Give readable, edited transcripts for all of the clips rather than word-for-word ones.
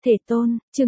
Thể tôn, chương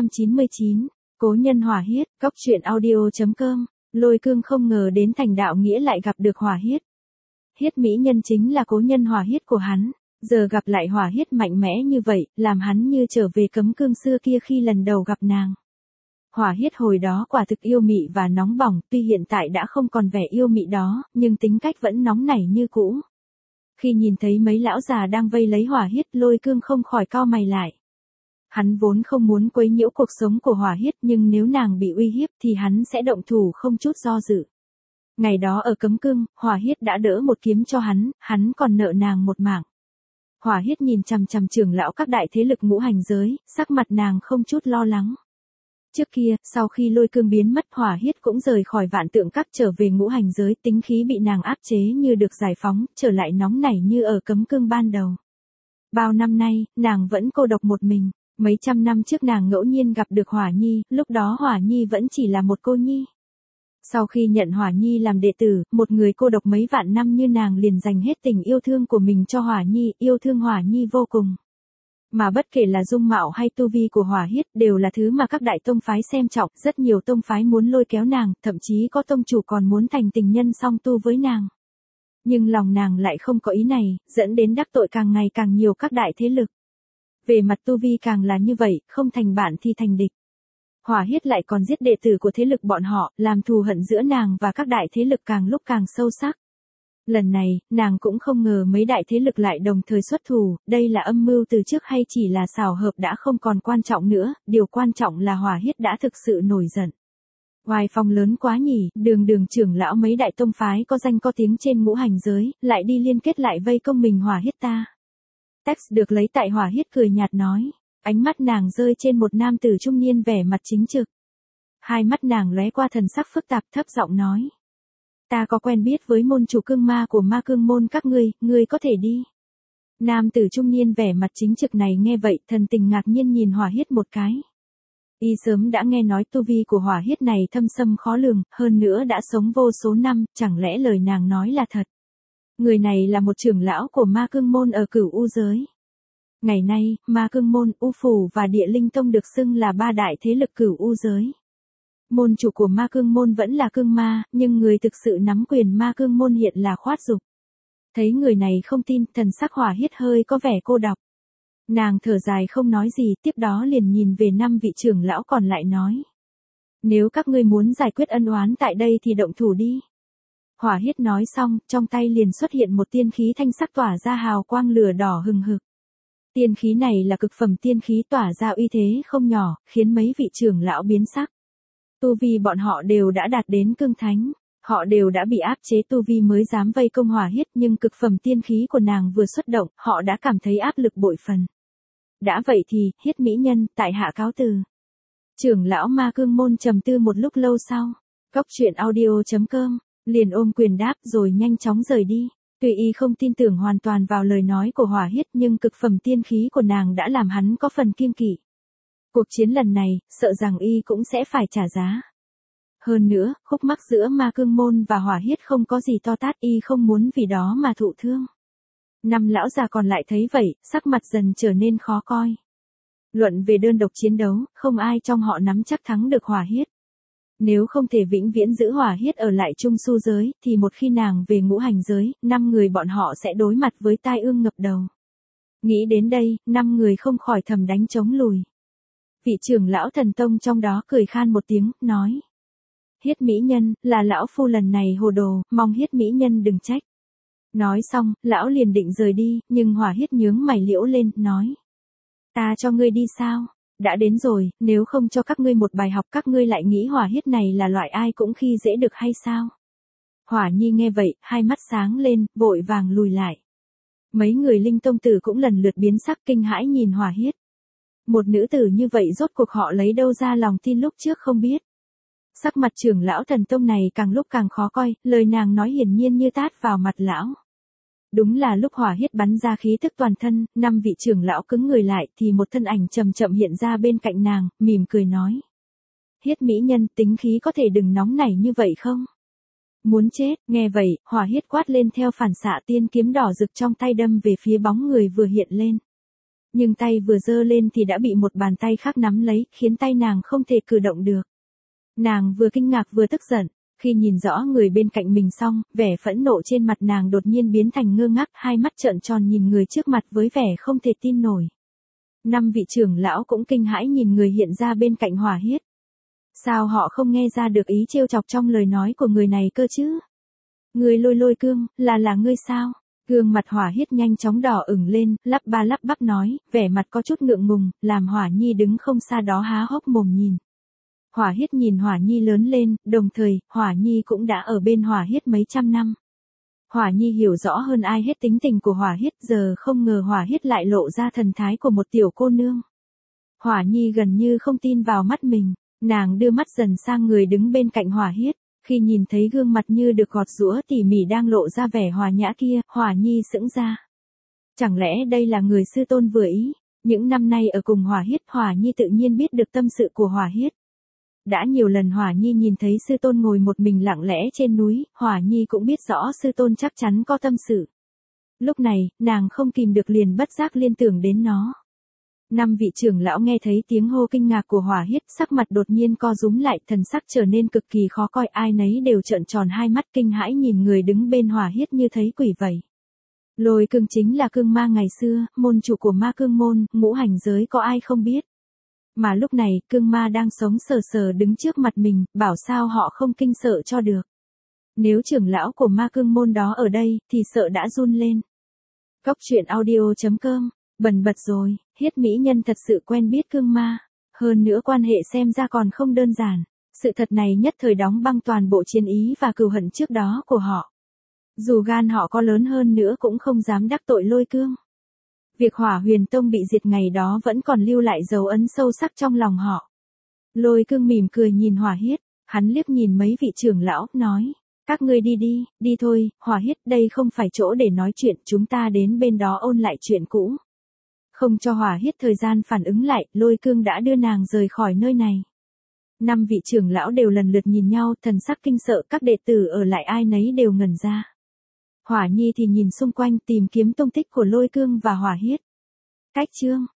899, Cố nhân Hỏa Hiết, Cóc truyện audio.com, Lôi Cương không ngờ đến thành đạo nghĩa lại gặp được Hỏa Hiết. Hiết mỹ nhân chính là cố nhân Hỏa Hiết của hắn, giờ gặp lại Hỏa Hiết mạnh mẽ như vậy, làm hắn như trở về cấm cương xưa kia khi lần đầu gặp nàng. Hỏa Hiết hồi đó quả thực yêu mị và nóng bỏng, tuy hiện tại đã không còn vẻ yêu mị đó, nhưng tính cách vẫn nóng nảy như cũ. Khi nhìn thấy mấy lão già đang vây lấy Hỏa Hiết, Lôi Cương không khỏi cau mày lại. Hắn vốn không muốn quấy nhiễu cuộc sống của Hỏa Hiết, nhưng nếu nàng bị uy hiếp thì hắn sẽ động thủ không chút do dự. Ngày đó ở cấm cương, Hỏa Hiết đã đỡ một kiếm cho hắn còn nợ nàng một mạng. Hỏa Hiết nhìn chằm chằm trưởng lão các đại thế lực ngũ hành giới, sắc mặt nàng không chút lo lắng. Trước kia, sau khi Lôi Cương biến mất, Hỏa Hiết cũng rời khỏi Vạn Tượng Các trở về ngũ hành giới, tính khí bị nàng áp chế như được giải phóng, trở lại nóng nảy như ở cấm cương ban đầu. Bao năm nay, nàng vẫn cô độc một mình. Mấy trăm năm trước nàng ngẫu nhiên gặp được Hỏa Nhi, lúc đó Hỏa Nhi vẫn chỉ là một cô nhi. Sau khi nhận Hỏa Nhi làm đệ tử, một người cô độc mấy vạn năm như nàng liền dành hết tình yêu thương của mình cho Hỏa Nhi, yêu thương Hỏa Nhi vô cùng. Mà bất kể là dung mạo hay tu vi của Hỏa Hiết đều là thứ mà các đại tông phái xem trọng, rất nhiều tông phái muốn lôi kéo nàng, thậm chí có tông chủ còn muốn thành tình nhân song tu với nàng. Nhưng lòng nàng lại không có ý này, dẫn đến đắc tội càng ngày càng nhiều các đại thế lực. Về mặt tu vi càng là như vậy, không thành bạn thì thành địch. Hỏa Hiết lại còn giết đệ tử của thế lực bọn họ, làm thù hận giữa nàng và các đại thế lực càng lúc càng sâu sắc. Lần này, nàng cũng không ngờ mấy đại thế lực lại đồng thời xuất thủ, đây là âm mưu từ trước hay chỉ là xảo hợp đã không còn quan trọng nữa, điều quan trọng là Hỏa Hiết đã thực sự nổi giận. Oai phong lớn quá nhỉ, đường trưởng lão mấy đại tông phái có danh có tiếng trên ngũ hành giới, lại đi liên kết lại vây công mình Hỏa Hiết ta. Text được lấy tại Hỏa Hiết cười nhạt nói, ánh mắt nàng rơi trên một nam tử trung niên vẻ mặt chính trực. Hai mắt nàng lóe qua thần sắc phức tạp, thấp giọng nói. Ta có quen biết với môn chủ cương ma của ma cương môn các ngươi có thể đi. Nam tử trung niên vẻ mặt chính trực này nghe vậy, thần tình ngạc nhiên nhìn Hỏa Hiết một cái. Y sớm đã nghe nói tu vi của Hỏa Hiết này thâm sâm khó lường, hơn nữa đã sống vô số năm, chẳng lẽ lời nàng nói là thật. Người này là một trưởng lão của ma cương môn ở Cửu U giới. Ngày nay, ma cương môn, U Phủ và Địa Linh Tông được xưng là ba đại thế lực Cửu U giới. Môn chủ của ma cương môn vẫn là cương ma, nhưng người thực sự nắm quyền ma cương môn hiện là Khoát Dục. Thấy người này không tin, thần sắc Hỏa Hiết hơi có vẻ cô độc. Nàng thở dài không nói gì, tiếp đó liền nhìn về 5 vị trưởng lão còn lại nói. Nếu các ngươi muốn giải quyết ân oán tại đây thì động thủ đi. Hỏa Hiết nói xong, trong tay liền xuất hiện một tiên khí thanh sắc tỏa ra hào quang lửa đỏ hừng hực. Tiên khí này là cực phẩm tiên khí tỏa ra uy thế không nhỏ, khiến mấy vị trưởng lão biến sắc. Tu vi bọn họ đều đã đạt đến cương thánh, họ đều đã bị áp chế tu vi mới dám vây công Hỏa Hiết, nhưng cực phẩm tiên khí của nàng vừa xuất động, họ đã cảm thấy áp lực bội phần. Đã vậy thì, Hiết mỹ nhân, tại hạ cáo từ. Trưởng lão ma cương môn trầm tư một lúc lâu sau, Cóc truyện audio.com, liền ôm quyền đáp rồi nhanh chóng rời đi. Tuy y không tin tưởng hoàn toàn vào lời nói của Hỏa Hiết, nhưng cực phẩm tiên khí của nàng đã làm hắn có phần kiêng kỵ. Cuộc chiến lần này, sợ rằng y cũng sẽ phải trả giá. Hơn nữa, khúc mắc giữa ma cương môn và Hỏa Hiết không có gì to tát, y không muốn vì đó mà thụ thương. 5 lão già còn lại thấy vậy, sắc mặt dần trở nên khó coi. Luận về đơn độc chiến đấu, không ai trong họ nắm chắc thắng được Hỏa Hiết. Nếu không thể vĩnh viễn giữ Hỏa Hiết ở lại Trung Su giới, thì một khi nàng về ngũ hành giới, 5 người bọn họ sẽ đối mặt với tai ương ngập đầu. Nghĩ đến đây, 5 người không khỏi thầm đánh trống lùi. Vị trưởng lão thần tông trong đó cười khan một tiếng, nói. Hiết mỹ nhân, là lão phu lần này hồ đồ, mong Hiết mỹ nhân đừng trách. Nói xong, lão liền định rời đi, nhưng Hỏa Hiết nhướng mày liễu lên, nói. Ta cho ngươi đi sao? Đã đến rồi, nếu không cho các ngươi một bài học các ngươi lại nghĩ Hỏa Hiết này là loại ai cũng khi dễ được hay sao? Hỏa Nhi nghe vậy, hai mắt sáng lên, vội vàng lùi lại. Mấy người linh tông tử cũng lần lượt biến sắc kinh hãi nhìn Hỏa Hiết. Một nữ tử như vậy rốt cuộc họ lấy đâu ra lòng tin lúc trước không biết. Sắc mặt trưởng lão thần tông này càng lúc càng khó coi, lời nàng nói hiển nhiên như tát vào mặt lão. Đúng là lúc Hỏa Hiết bắn ra khí tức toàn thân, 5 vị trưởng lão cứng người lại thì một thân ảnh chậm chậm hiện ra bên cạnh nàng, mỉm cười nói. Hiết mỹ nhân, tính khí có thể đừng nóng nảy như vậy không? Muốn chết, nghe vậy, Hỏa Hiết quát lên theo phản xạ tiên kiếm đỏ rực trong tay đâm về phía bóng người vừa hiện lên. Nhưng tay vừa giơ lên thì đã bị một bàn tay khác nắm lấy, khiến tay nàng không thể cử động được. Nàng vừa kinh ngạc vừa tức giận, khi nhìn rõ người bên cạnh mình xong, vẻ phẫn nộ trên mặt nàng đột nhiên biến thành ngơ ngác, hai mắt trợn tròn nhìn người trước mặt với vẻ không thể tin nổi. 5 vị trưởng lão cũng kinh hãi nhìn người hiện ra bên cạnh Hỏa Hiết. Sao họ không nghe ra được ý trêu chọc trong lời nói của người này cơ chứ? Người Lôi Cương, là ngươi sao? Gương mặt Hỏa Hiết nhanh chóng đỏ ửng lên, lắp ba lắp bắp nói, vẻ mặt có chút ngượng ngùng, làm Hỏa Nhi đứng không xa đó há hốc mồm nhìn. Hỏa Hiết nhìn Hỏa Nhi lớn lên, đồng thời, Hỏa Nhi cũng đã ở bên Hỏa Hiết mấy trăm năm. Hỏa Nhi hiểu rõ hơn ai hết tính tình của Hỏa Hiết, giờ không ngờ Hỏa Hiết lại lộ ra thần thái của một tiểu cô nương. Hỏa Nhi gần như không tin vào mắt mình, nàng đưa mắt dần sang người đứng bên cạnh Hỏa Hiết, khi nhìn thấy gương mặt như được gọt giũa tỉ mỉ đang lộ ra vẻ hòa nhã kia, Hỏa Nhi sững ra. Chẳng lẽ đây là người sư tôn vừa ý? Những năm nay ở cùng Hỏa Hiết, Hỏa Nhi tự nhiên biết được tâm sự của Hỏa Hiết. Đã nhiều lần Hỏa Nhi nhìn thấy sư tôn ngồi một mình lặng lẽ trên núi, Hỏa Nhi cũng biết rõ sư tôn chắc chắn có tâm sự. Lúc này, nàng không kìm được liền bất giác liên tưởng đến nó. 5 vị trưởng lão nghe thấy tiếng hô kinh ngạc của Hỏa Hiết, sắc mặt đột nhiên co rúm lại, thần sắc trở nên cực kỳ khó coi, ai nấy đều trợn tròn hai mắt kinh hãi nhìn người đứng bên Hỏa Hiết như thấy quỷ vậy. Lôi Cương chính là cương ma ngày xưa, môn chủ của ma cương môn, ngũ hành giới có ai không biết. Mà lúc này, cương ma đang sống sờ sờ đứng trước mặt mình, bảo sao họ không kinh sợ cho được. Nếu trưởng lão của ma cương môn đó ở đây, thì sợ đã run lên. Cốc truyện audio.com, bần bật rồi, Hiết mỹ nhân thật sự quen biết cương ma. Hơn nữa quan hệ xem ra còn không đơn giản. Sự thật này nhất thời đóng băng toàn bộ chiến ý và cừu hận trước đó của họ. Dù gan họ có lớn hơn nữa cũng không dám đắc tội Lôi Cương. Việc Hỏa Huyền Tông bị diệt ngày đó vẫn còn lưu lại dấu ấn sâu sắc trong lòng họ. Lôi Cương mỉm cười nhìn Hỏa Hiết, hắn liếc nhìn mấy vị trưởng lão, nói, các ngươi đi thôi, Hỏa Hiết, đây không phải chỗ để nói chuyện, chúng ta đến bên đó ôn lại chuyện cũ. Không cho Hỏa Hiết thời gian phản ứng lại, Lôi Cương đã đưa nàng rời khỏi nơi này. 5 vị trưởng lão đều lần lượt nhìn nhau, thần sắc kinh sợ, các đệ tử ở lại ai nấy đều ngẩn ra. Hỏa Nhi thì nhìn xung quanh tìm kiếm tung tích của Lôi Cương và Hỏa Hiết. Cách chương